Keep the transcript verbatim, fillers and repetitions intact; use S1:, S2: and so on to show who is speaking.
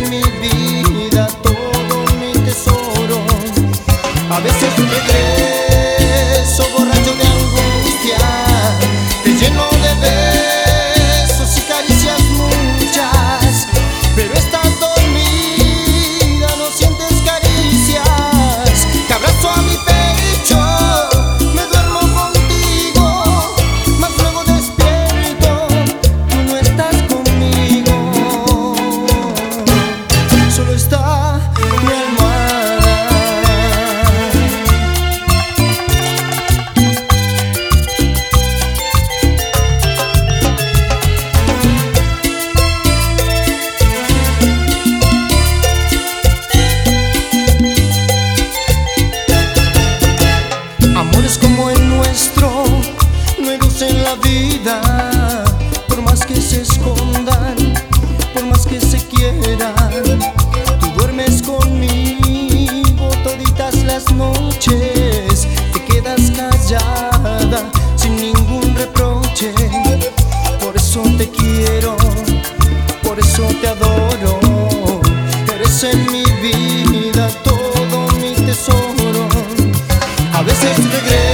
S1: en mi vida todo mi tesoro. A veces regreso borracho de angustia, te lleno de besos y caricias muchas, pero estás dormida, no sientes caricias. Te abrazo a mi pecho, me duermo contigo, mas luego despierto, tú no estás conmigo. Solo está mi almohada. Amores como el nuestro, nuevos en la vida, por más que se escondan, por más que se quieran. Tú duermes conmigo toditas las noches, te quedas callada sin ningún reproche. Por eso te quiero, por eso te adoro. Eres en mi vida todo mi tesoro. A veces regreso